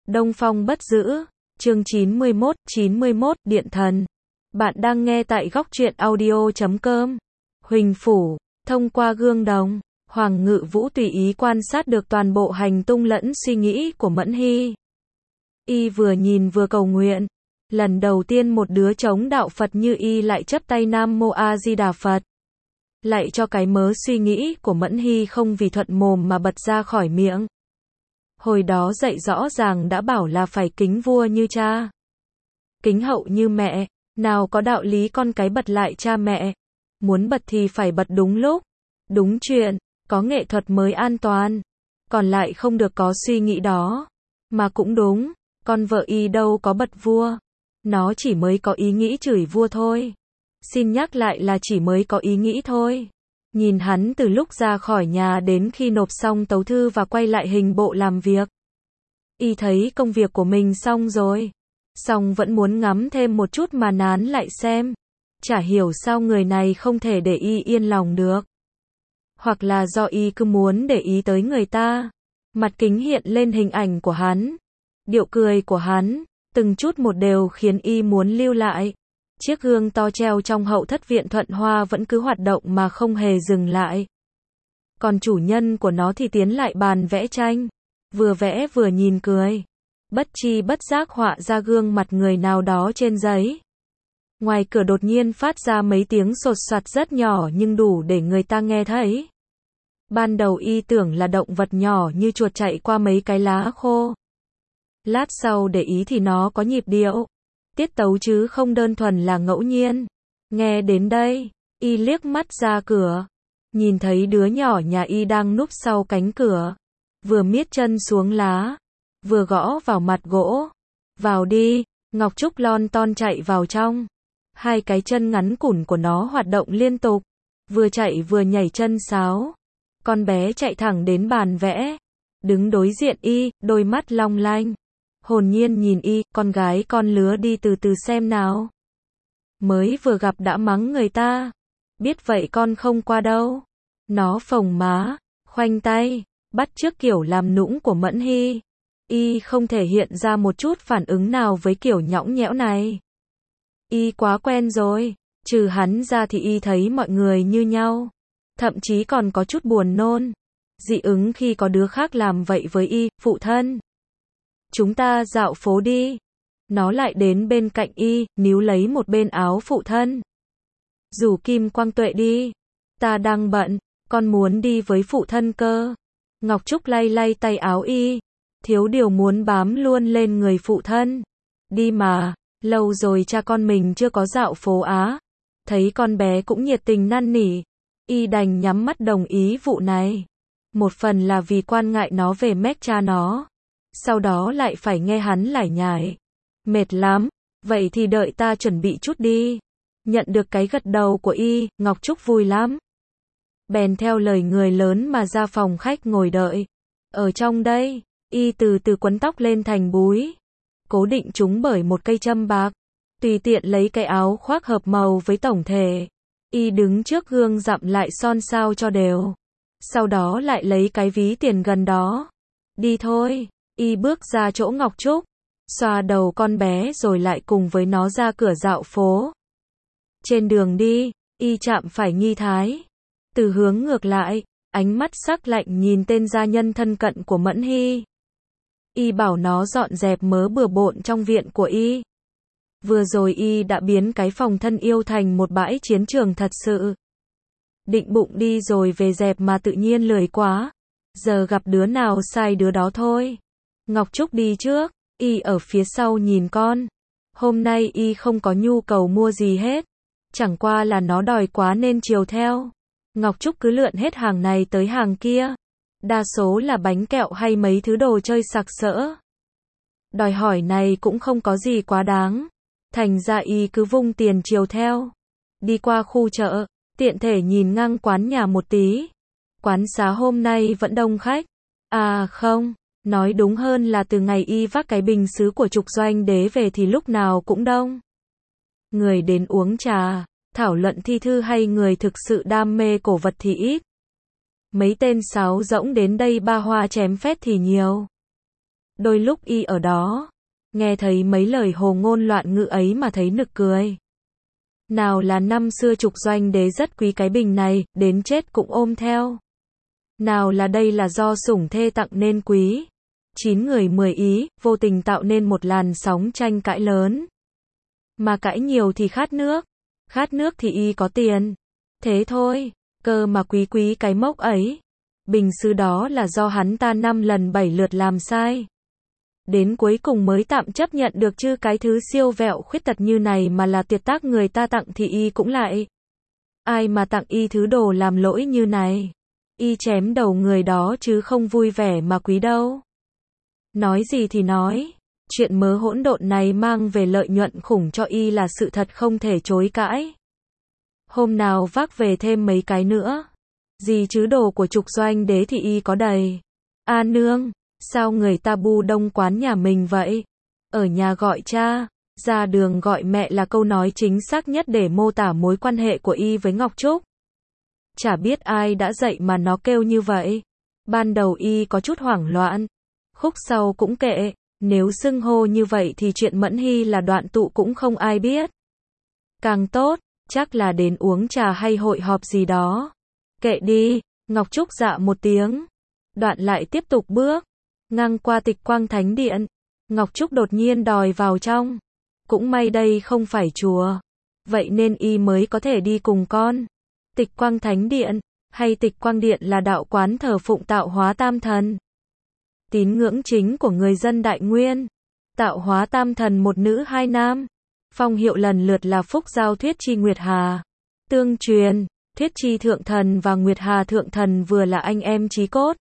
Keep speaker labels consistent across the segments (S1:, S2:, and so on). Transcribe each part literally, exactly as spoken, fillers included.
S1: Đông Phong bất giữ, chương chín mươi mốt, chín mươi mốt, Điện Thần. Bạn đang nghe tại góc truyện audio chấm com. Huỳnh Phủ, thông qua gương đồng, Hoàng Ngự Vũ tùy ý quan sát được toàn bộ hành tung lẫn suy nghĩ của Mẫn Hy. Y vừa nhìn vừa cầu nguyện. Lần đầu tiên một đứa chống đạo Phật như Y lại chắp tay Nam Mô A Di Đà Phật. Lại cho cái mớ suy nghĩ của Mẫn Hy không vì thuận mồm mà bật ra khỏi miệng. Hồi đó dạy rõ ràng đã bảo là phải kính vua như cha, kính hậu như mẹ, nào có đạo lý con cái bật lại cha mẹ. Muốn bật thì phải bật đúng lúc, đúng chuyện, có nghệ thuật mới an toàn. Còn lại không được có suy nghĩ đó. Mà cũng đúng, con vợ Y đâu có bật vua. Nó chỉ mới có ý nghĩ chửi vua thôi. Xin nhắc lại là chỉ mới có ý nghĩ thôi. Nhìn hắn từ lúc ra khỏi nhà đến khi nộp xong tấu thư và quay lại hình bộ làm việc. Y thấy công việc của mình xong rồi. Xong vẫn muốn ngắm thêm một chút mà nán lại xem. Chả hiểu sao người này không thể để Y yên lòng được. Hoặc là do Y cứ muốn để ý tới người ta. Mặt kính hiện lên hình ảnh của hắn. Điệu cười của hắn, từng chút một đều khiến Y muốn lưu lại. Chiếc gương to treo trong hậu thất viện Thuận Hoa vẫn cứ hoạt động mà không hề dừng lại. Còn chủ nhân của nó thì tiến lại bàn vẽ tranh. Vừa vẽ vừa nhìn cười. Bất chi bất giác họa ra gương mặt người nào đó trên giấy. Ngoài cửa đột nhiên phát ra mấy tiếng sột soạt rất nhỏ nhưng đủ để người ta nghe thấy. Ban đầu Y tưởng là động vật nhỏ như chuột chạy qua mấy cái lá khô. Lát sau để ý thì nó có nhịp điệu, tiết tấu chứ không đơn thuần là ngẫu nhiên. Nghe đến đây, Y liếc mắt ra cửa, nhìn thấy đứa nhỏ nhà Y đang núp sau cánh cửa, vừa miết chân xuống lá, vừa gõ vào mặt gỗ. Vào đi, Ngọc Trúc lon ton chạy vào trong. Hai cái chân ngắn cùn của nó hoạt động liên tục, vừa chạy vừa nhảy chân sáo. Con bé chạy thẳng đến bàn vẽ, đứng đối diện Y, đôi mắt long lanh. Hồn nhiên nhìn Y, con gái con lứa đi từ từ xem nào. Mới vừa gặp đã mắng người ta. Biết vậy con không qua đâu. Nó phồng má, khoanh tay, bắt chước kiểu làm nũng của Mẫn Hy. Y không thể hiện ra một chút phản ứng nào với kiểu nhõng nhẽo này. Y quá quen rồi, trừ hắn ra thì Y thấy mọi người như nhau. Thậm chí còn có chút buồn nôn, dị ứng khi có đứa khác làm vậy với Y. Phụ thân, chúng ta dạo phố đi. Nó lại đến bên cạnh Y, níu lấy một bên áo phụ thân. Rủ Kim Quang Tuệ đi. Ta đang bận, con muốn đi với phụ thân cơ. Ngọc Trúc lay lay tay áo Y, thiếu điều muốn bám luôn lên người phụ thân. Đi mà, lâu rồi cha con mình chưa có dạo phố á. Thấy con bé cũng nhiệt tình năn nỉ, Y đành nhắm mắt đồng ý vụ này. Một phần là vì quan ngại nó về mét cha nó. Sau đó lại phải nghe hắn lải nhải. Mệt lắm, vậy thì đợi ta chuẩn bị chút đi. Nhận được cái gật đầu của Y, Ngọc Trúc vui lắm. Bèn theo lời người lớn mà ra phòng khách ngồi đợi. Ở trong đây, Y từ từ quấn tóc lên thành búi, cố định chúng bởi một cây châm bạc. Tùy tiện lấy cái áo khoác hợp màu với tổng thể. Y đứng trước gương dặm lại son sao cho đều. Sau đó lại lấy cái ví tiền gần đó. Đi thôi. Y bước ra chỗ Ngọc Trúc, xoa đầu con bé rồi lại cùng với nó ra cửa dạo phố. Trên đường đi, Y chạm phải Nghi Thái. Từ hướng ngược lại, ánh mắt sắc lạnh nhìn tên gia nhân thân cận của Mẫn Hy. Y bảo nó dọn dẹp mớ bừa bộn trong viện của Y. Vừa rồi Y đã biến cái phòng thân yêu thành một bãi chiến trường thật sự. Định bụng đi rồi về dẹp mà tự nhiên lười quá. Giờ gặp đứa nào sai đứa đó thôi. Ngọc Trúc đi trước, Y ở phía sau nhìn con. Hôm nay Y không có nhu cầu mua gì hết. Chẳng qua là nó đòi quá nên chiều theo. Ngọc Trúc cứ lượn hết hàng này tới hàng kia. Đa số là bánh kẹo hay mấy thứ đồ chơi sặc sỡ. Đòi hỏi này cũng không có gì quá đáng. Thành ra Y cứ vung tiền chiều theo. Đi qua khu chợ, tiện thể nhìn ngang quán nhà một tí. Quán xá hôm nay vẫn đông khách. À không, nói đúng hơn là từ ngày Y vác cái bình sứ của Trục Doanh Đế về thì lúc nào cũng đông. Người đến uống trà, thảo luận thi thư hay người thực sự đam mê cổ vật thì ít. Mấy tên sáo rỗng đến đây ba hoa chém phét thì nhiều. Đôi lúc y ở đó, nghe thấy mấy lời hồ ngôn loạn ngữ ấy mà thấy nực cười. Nào là năm xưa Trục Doanh Đế rất quý cái bình này, đến chết cũng ôm theo. Nào là đây là do sủng thê tặng nên quý. Chín người mười ý, vô tình tạo nên một làn sóng tranh cãi lớn. Mà cãi nhiều thì khát nước. Khát nước thì y có tiền. Thế thôi, cơ mà quý quý cái mốc ấy. Bình sứ đó là do hắn ta năm lần bảy lượt làm sai. Đến cuối cùng mới tạm chấp nhận được, chứ cái thứ siêu vẹo khuyết tật như này mà là tuyệt tác người ta tặng thì y cũng lại. Ai mà tặng y thứ đồ làm lỗi như này. Y chém đầu người đó chứ không vui vẻ mà quý đâu. Nói gì thì nói, chuyện mớ hỗn độn này mang về lợi nhuận khủng cho y là sự thật không thể chối cãi. Hôm nào vác về thêm mấy cái nữa. Gì chứ đồ của Trục Doanh Đế thì y có đầy. A nương, sao người ta bu đông quán nhà mình vậy? Ở nhà gọi cha, ra đường gọi mẹ là câu nói chính xác nhất để mô tả mối quan hệ của y với Ngọc Trúc. Chả biết ai đã dạy mà nó kêu như vậy. Ban đầu y có chút hoảng loạn. Khúc sau cũng kệ, nếu xưng hô như vậy thì chuyện Mẫn Hy là đoạn tụ cũng không ai biết. Càng tốt, chắc là đến uống trà hay hội họp gì đó. Kệ đi, Ngọc Trúc dạ một tiếng. Đoạn lại tiếp tục bước, ngang qua Tịch Quang Thánh Điện. Ngọc Trúc đột nhiên đòi vào trong. Cũng may đây không phải chùa. Vậy nên y mới có thể đi cùng con. Tịch Quang Thánh Điện, hay Tịch Quang Điện là đạo quán thờ phụng Tạo Hóa Tam Thần. Tín ngưỡng chính của người dân Đại Nguyên. Tạo Hóa Tam Thần một nữ hai nam. Phong hiệu lần lượt là Phúc Giao Thuyết Chi Nguyệt Hà. Tương truyền, Thuyết Chi Thượng Thần và Nguyệt Hà Thượng Thần vừa là anh em chí cốt,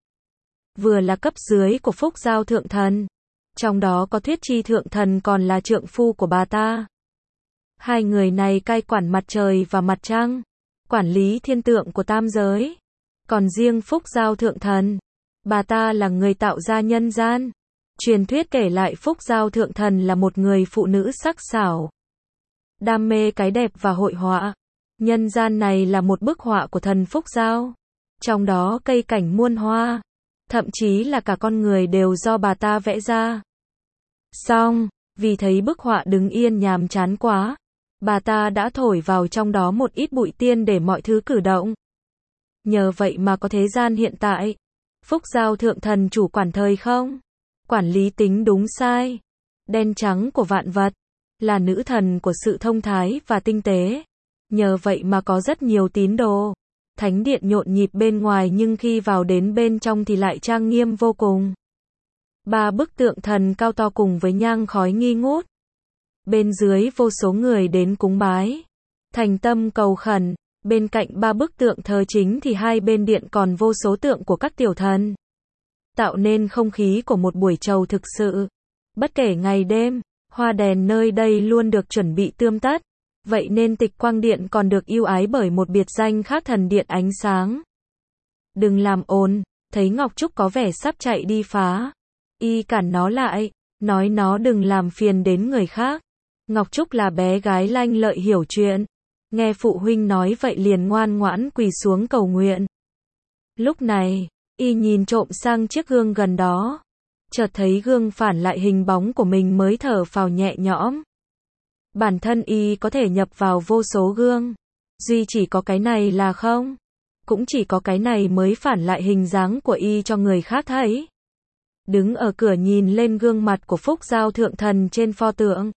S1: vừa là cấp dưới của Phúc Giao Thượng Thần. Trong đó có Thuyết Chi Thượng Thần còn là trượng phu của bà ta. Hai người này cai quản mặt trời và mặt trăng, quản lý thiên tượng của tam giới. Còn riêng Phúc Giao Thượng Thần, bà ta là người tạo ra nhân gian. Truyền thuyết kể lại Phúc Giao Thượng Thần là một người phụ nữ sắc sảo, đam mê cái đẹp và hội họa. Nhân gian này là một bức họa của thần Phúc Giao. Trong đó cây cảnh muôn hoa, thậm chí là cả con người đều do bà ta vẽ ra. Xong, vì thấy bức họa đứng yên nhàm chán quá, bà ta đã thổi vào trong đó một ít bụi tiên để mọi thứ cử động. Nhờ vậy mà có thế gian hiện tại. Phúc Giao Thượng Thần chủ quản thời không, quản lý tính đúng sai, đen trắng của vạn vật, là nữ thần của sự thông thái và tinh tế. Nhờ vậy mà có rất nhiều tín đồ. Thánh điện nhộn nhịp bên ngoài nhưng khi vào đến bên trong thì lại trang nghiêm vô cùng. Ba bức tượng thần cao to cùng với nhang khói nghi ngút. Bên dưới vô số người đến cúng bái, thành tâm cầu khẩn. Bên cạnh ba bức tượng thờ chính thì hai bên điện còn vô số tượng của các tiểu thần. Tạo nên không khí của một buổi trầu thực sự. Bất kể ngày đêm, hoa đèn nơi đây luôn được chuẩn bị tươm tất. Vậy nên Tịch Quang Điện còn được ưu ái bởi một biệt danh khác Thần Điện Ánh Sáng. Đừng làm ồn, thấy Ngọc Trúc có vẻ sắp chạy đi phá. Y cản nó lại, nói nó đừng làm phiền đến người khác. Ngọc Trúc là bé gái lanh lợi hiểu chuyện. Nghe phụ huynh nói vậy liền ngoan ngoãn quỳ xuống cầu nguyện. Lúc này, y nhìn trộm sang chiếc gương gần đó. Chợt thấy gương phản lại hình bóng của mình mới thở phào nhẹ nhõm. Bản thân y có thể nhập vào vô số gương. Duy chỉ có cái này là không. Cũng chỉ có cái này mới phản lại hình dáng của y cho người khác thấy. Đứng ở cửa nhìn lên gương mặt của Phúc Giao Thượng Thần trên pho tượng.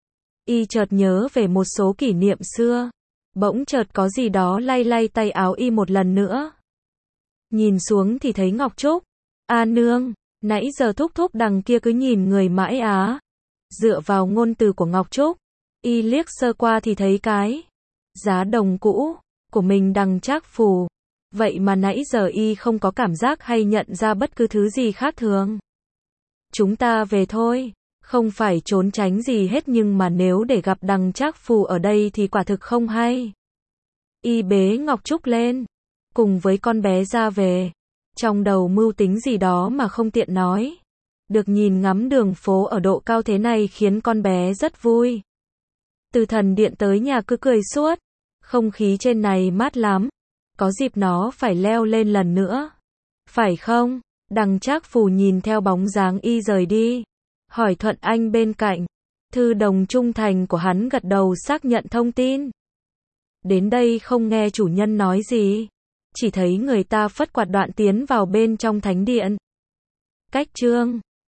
S1: Y chợt nhớ về một số kỷ niệm xưa. Bỗng chợt có gì đó lay lay tay áo y một lần nữa. Nhìn xuống thì thấy Ngọc Trúc. A nương, nãy giờ thúc thúc đằng kia cứ nhìn người mãi á. Dựa vào ngôn từ của Ngọc Trúc, y liếc sơ qua thì thấy cái giá đồng cũ của mình đằng Trác Phù. Vậy mà nãy giờ y không có cảm giác hay nhận ra bất cứ thứ gì khác thường. Chúng ta về thôi, không phải trốn tránh gì hết nhưng mà nếu để gặp đằng Trác Phù ở đây thì quả thực không hay. Y bế Ngọc Trúc lên, cùng với con bé ra về. Trong đầu mưu tính gì đó mà không tiện nói. Được nhìn ngắm đường phố ở độ cao thế này khiến con bé rất vui. Từ thần điện tới nhà cứ cười suốt. Không khí trên này mát lắm. Có dịp nó phải leo lên lần nữa. Phải không? Đằng Trác Phù nhìn theo bóng dáng y rời đi, hỏi Thuận Anh bên cạnh. Thư đồng trung thành của hắn gật đầu xác nhận thông tin. Đến đây không nghe chủ nhân nói gì, chỉ thấy người ta phất quạt đoạn tiến vào bên trong thánh điện. Cách chương